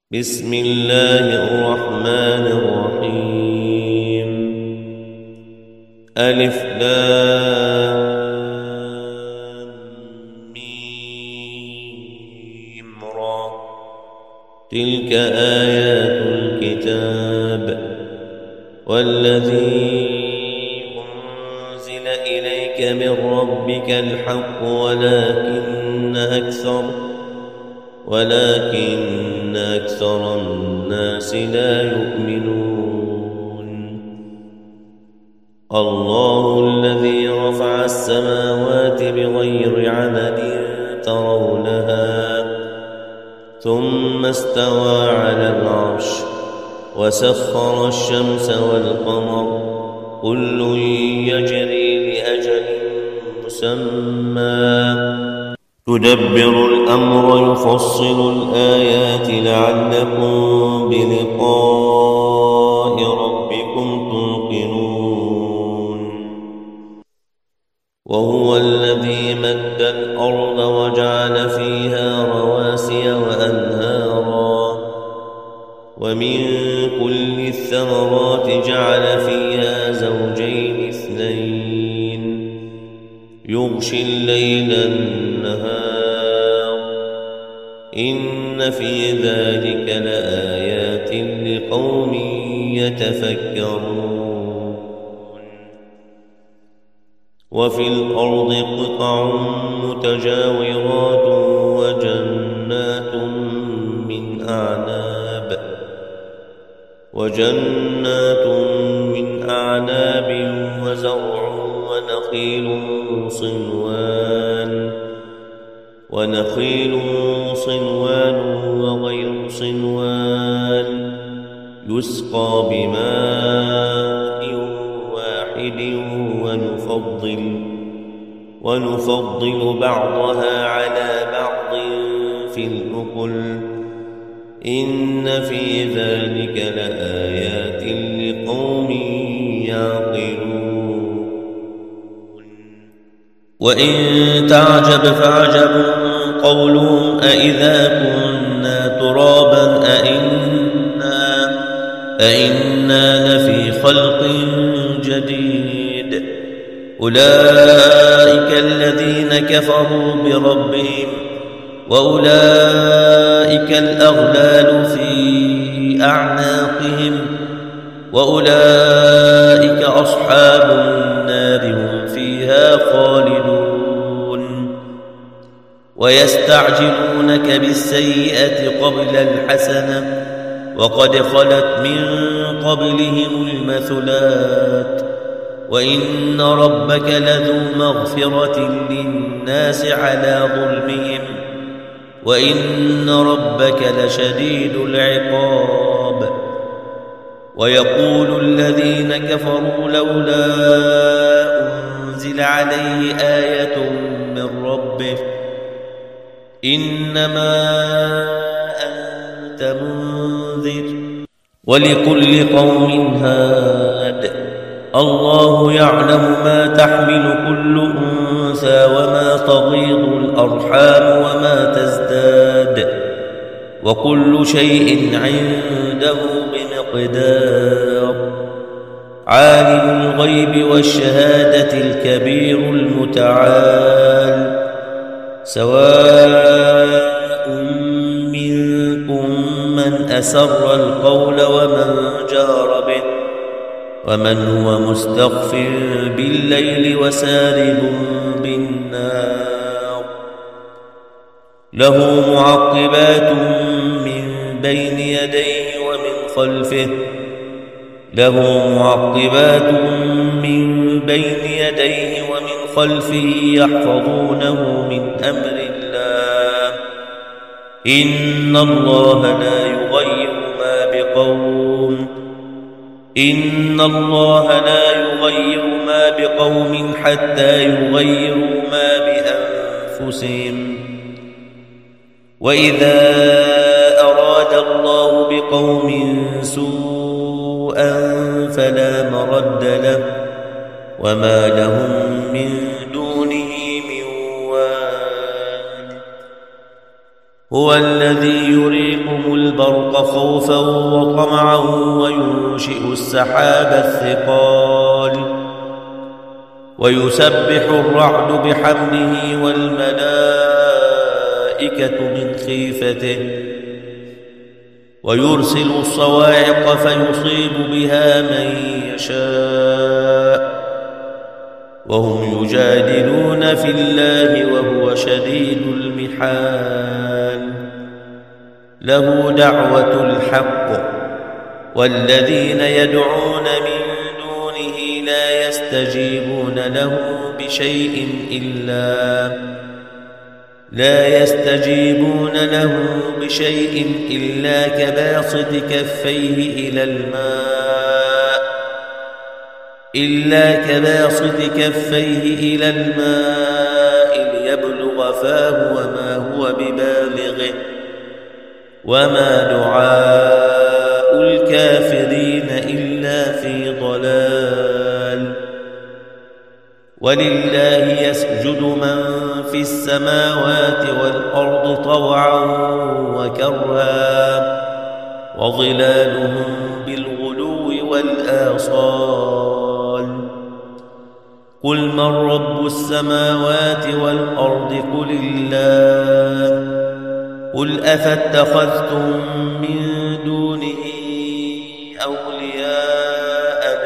بسم الله الرحمن الرحيم. ألف لام ميم را. تلك آيات الكتاب والذي أنزل إليك من ربك الحق ولكن أكثر الناس لا يؤمنون. الله الذي رفع السماوات بغير عمد ترونها ثم استوى على العرش وسخر الشمس والقمر كل يجري لأجل مسمى يدبر الأمر يفصل الآيات لعلكم بلقاء ربكم توقنون. وهو الذي مد الأرض وجعل فيها رواسي وأنهارا ومن كل الثمرات جعل فيها زوجين اثنين يغشي الليل النهار إن في ذلك لآيات لقوم يتفكرون. وفي الأرض قطع متجاورات وجنات من أعناب وزرع ونخيل صنوان وغير صنوان يسقى بماء واحد ونفضل بعضها على بعض في الأكل إن في ذلك لآيات لقوم يعقلون. وإن تعجب فعجب قولهم أإذا كنا ترابا أإنا لفي خلق جديد. أولئك الذين كفروا بربهم وأولئك الأغلال في أعناقهم وأولئك أصحاب النار هم فيها خالدون. ويستعجلونك بالسيئة قبل الحسنة وقد خلت من قبلهم المثلات وإن ربك لذو مغفرة للناس على ظلمهم وإن ربك لشديد العقاب. ويقول الذين كفروا لولا أنزل عليه آية من ربه إنما أنت منذر ولكل قوم هاد. الله يعلم ما تحمل كل أنثى وما تغيض الأرحام وما تزداد وكل شيء عنده بمقدار. عالم الغيب والشهادة الكبير المتعال. سواء منكم من أسر القول ومن جار به ومن هو مستخف بالليل وسارب بالنار. له معقبات من بين يديه ومن خلفه يحفظونه من أمر الله. إن الله لا يغير ما بقوم حتى يغيروا ما بأنفسهم. وإذا أراد الله بقوم سوءا فلا مرد له وما لهم من دونه من وال. هو الذي يريكم البرق خوفا وطمعا وينشئ السحاب الثقال ويسبح الرعد بحمده والملائكة من خيفته ويرسل الصواعق فيصيب بها من يشاء وهم يجادلون في الله وهو شديد المحال له دعوة الحق والذين يدعون من دونه لا يستجيبون له بشيء إلا كباسط كفيه إلى الماء ليبلغ فاه وما هو ببالغه وما دعاء الكافرين إلا في ضلال ولله يسجد من في السماوات والأرض طوعا وكرها وظلالهم بالغلو والآصال قل من رب السماوات والأرض قل الله قل أفاتخذتم من دونه أولياء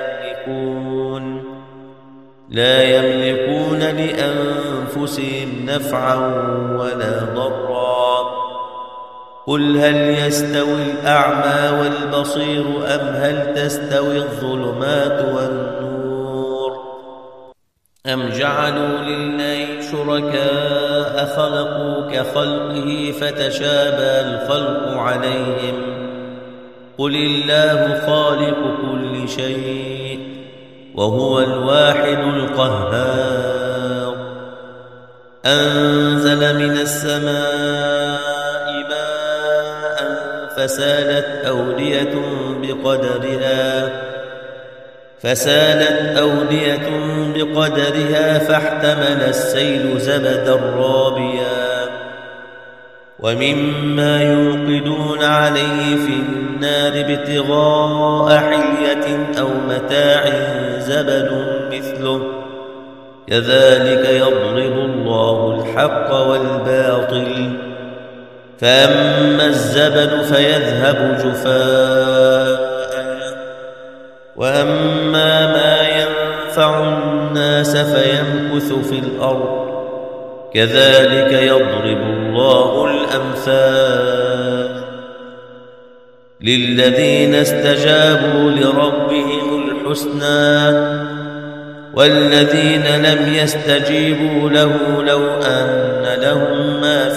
لا يملكون لأنفسهم نفعا ولا ضرا قل هل يستوي الأعمى والبصير أم هل تستوي الظلمات والنور أم جعلوا لله شركاء خلقوا كخلقه فتشابه الخلق عليهم قل الله خالق كل شيء وهو الواحد القهار أنزل من السماء ماء فسالت أودية بقدرها فاحتمل السيل زبدا رابيا ومما يوقدون عليه في النار ابتغاء حلية أو متاع زبد مثله كذلك يضرب الله الحق والباطل فأما الزبد فيذهب جفاء وأما ما ينفع الناس فيمكث في الأرض كذلك يضرب الله الأمثال للذين استجابوا لربهم الحسنى والذين لم يستجيبوا له لو أن لهم ما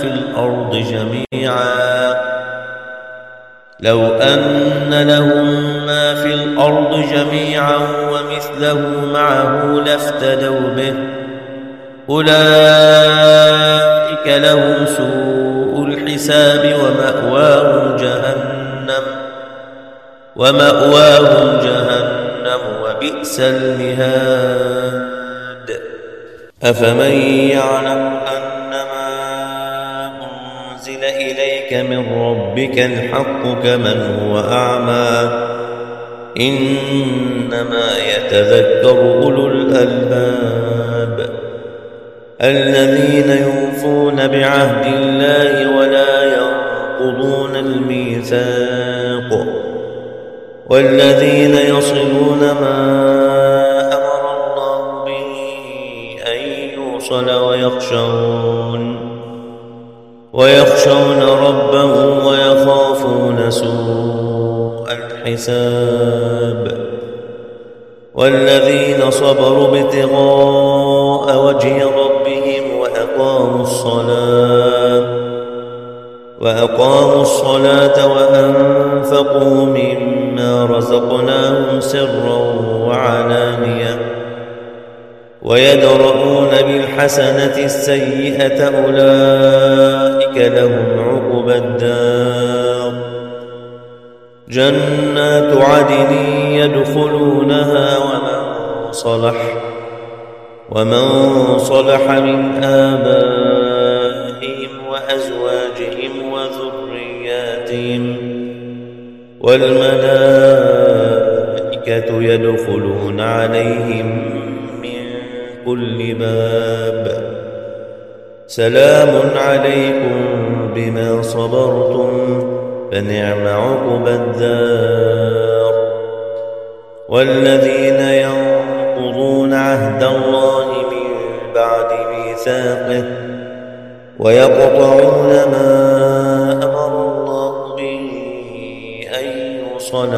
في الأرض جميعا ومثله معه لافتدوا به أولئك لهم سوء الحساب ومأواهم جهنم وبئس المهاد أفمن يعلم أنما أنزل إليك من ربك الحق كمن هو أعمى إنما يتذكر أولو الألباب الذين يوفون بعهد الله ولا ينقضون الميثاق والذين يصلون ما أمر الله به أن يوصل ويخشون ربهم ويخافون سوء الحساب والذين صبروا ابتغاء وجه ربهم وأقاموا الصلاة وأنفقوا مما رزقناهم سرا وعلانية ويدرؤون بالحسنة السيئة أولئك لهم عقبى الدار جنات عدن يدخلونها ومن صلح من آبائهم وأزواجهم وذرياتهم، والملائكة يدخلون عليهم من كل باب. سلام عليكم بما صبرتم فنعم عقبى الدار. والذين ينقضون عهد الله من بعد ميثاقه ويقطعون ما أمر الله به أن يوصل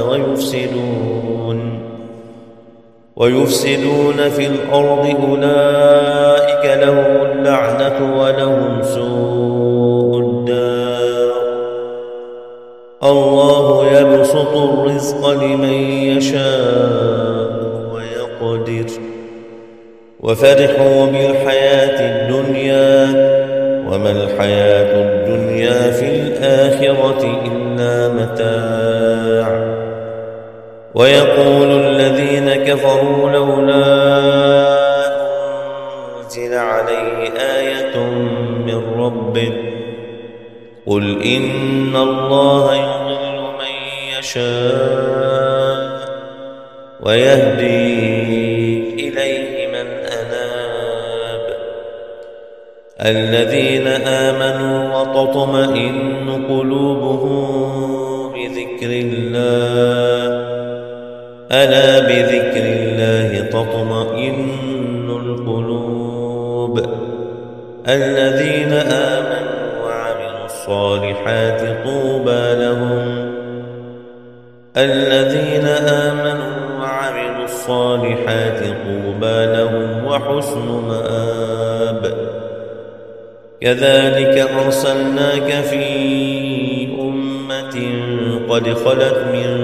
ويفسدون في الأرض أولئك لهم اللعنة ولهم سوء الدار. الله يبسط الرزق لمن يشاء ويقدر وفرحوا بالحياة الدنيا وما الحياة الدنيا في الآخرة إلا متاع. ويقول الذين كفروا لولا أنزل عليه آية من ربه قل إن الله يضل من يشاء ويهدي إليه من أناب. الذين آمنوا وتطمئن قلوبهم بذكر الله ألا بذكر الله تطمئن القلوب. الذين آمنوا وعملوا الصالحات طوبى لهم. الذين آمنوا وعملوا الصالحات طوبى لهم وحسن مآب. كذلك أرسلناك في أمة قد خلت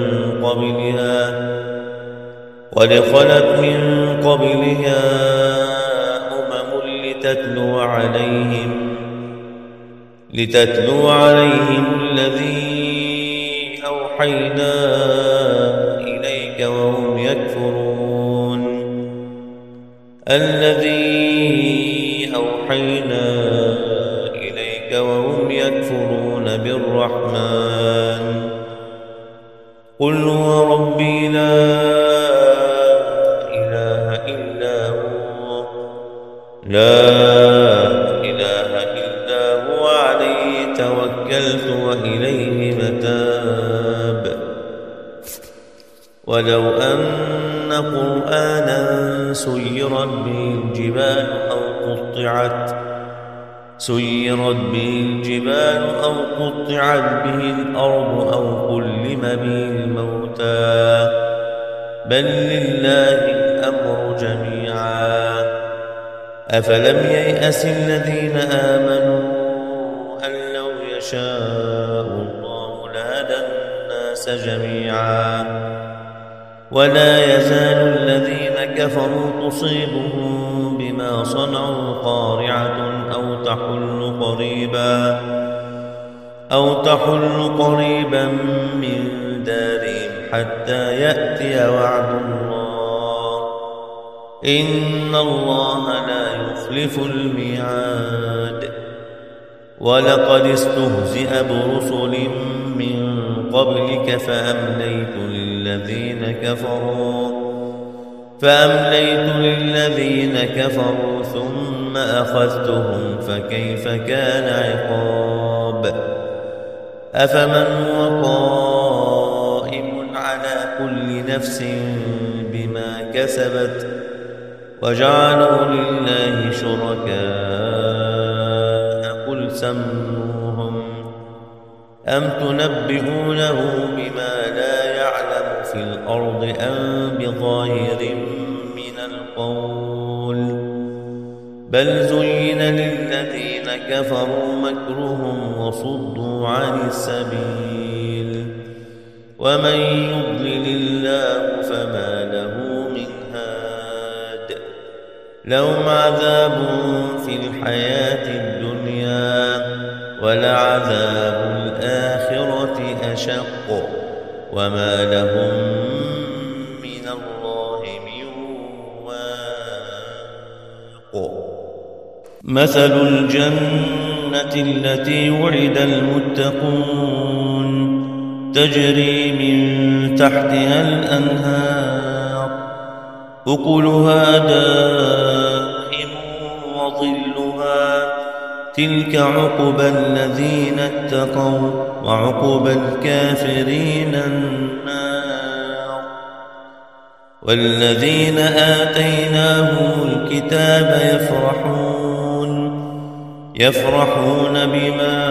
من قبلها أمم لتتلو عليهم الذي أوحينا إليك وهم يكفرون. بالرحمن قل هو ربي لا إله إلا هو عليه توكلت وإليه متاب. ولو أن قرآنا سيرت به الجبال أو قطعت به الأرض أو كلم به الموتى بل لله الأمر جميعا. أفلم ييأس الذين آمنوا أن لو يشاء الله لهدى الناس جميعا. ولا يزال الذين كفروا تصيبهم بما صنعوا قارعة أو تحل قريبا من دارهم حتى يأتي وعد الله إن الله لا يخلف الميعاد. ولقد استهزئ برسل من قبلك فأمليت للذين كفروا ثم أخذتهم فكيف كان عقاب. أفمن هو قائم على كل نفس بما كسبت وجعلوا لله شركاء قل سموهم أم تنبئونه بما لا يعلم في الأرض أم بظاهر من القول بل زين للذين كفروا مكرهم وصدوا عن السبيل ومن يضلل الله فما له من هاد. لهم عذاب في الحياة الدنيا ولعذاب الآخرة أشق وما لهم من الله من واق. مثل الجنة التي وعد المتقون تجري من تحتها الأنهار أكلها دائم وظلها تلك عقبى الذين اتقوا وعقبى الكافرين النار والذين آتيناهم الكتاب يفرحون بما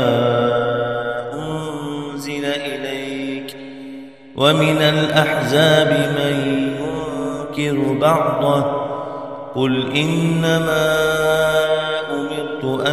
أنزل إليك ومن الأحزاب من ينكر بعضه قل إنما أمرت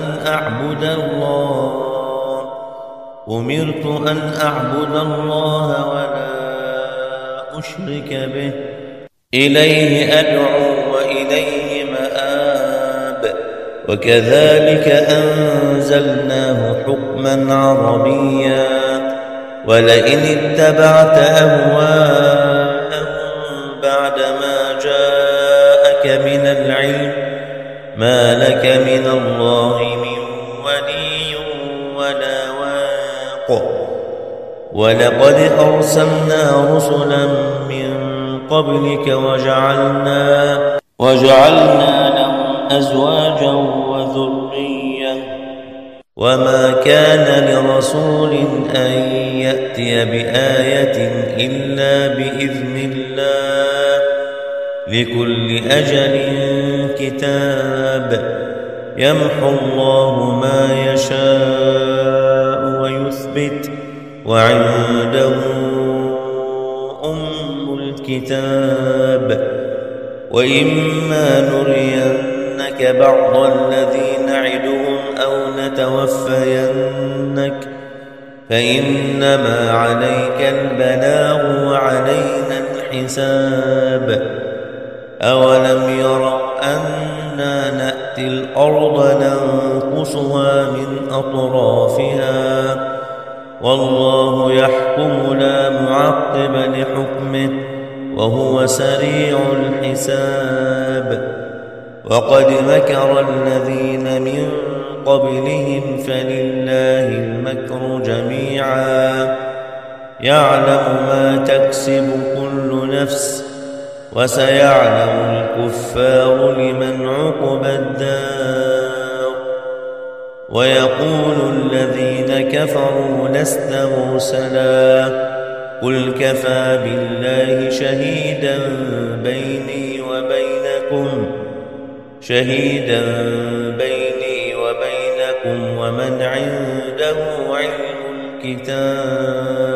أن أعبد الله ولا أشرك به إليه أدعو وإليه مآب وكذلك أنزلناه حكما عربيا ولئن اتبعت أهواءهم بعدما جاءك من العلم ما لك من الله من ولي ولا واق ولقد أرسلنا رسلا من قبلك وجعلنا لهم أزواجا وذرية وما كان لرسول أن يأتي بآية إلا بإذن الله لكل أجل كتاب يمحو الله ما يشاء ويثبت وعنده أم الكتاب وإما نرينك بعض الذي نعدهم أو نتوفينك فإنما عليك البلاغ وعلينا الحساب أولم يروا أنا نأتي الأرض ننقصها من أطرافها والله يحكم لا معقب لحكمه وهو سريع الحساب وقد مكر الذين من قبلهم فلله المكر جميعا يعلم ما تكسب كل نفس وسيعلم الكفار لمن عقبى الدار ويقول الذين كفروا لست مرسلا قل كفى بالله شهيدا بيني وبينكم ومن عنده علم الكتاب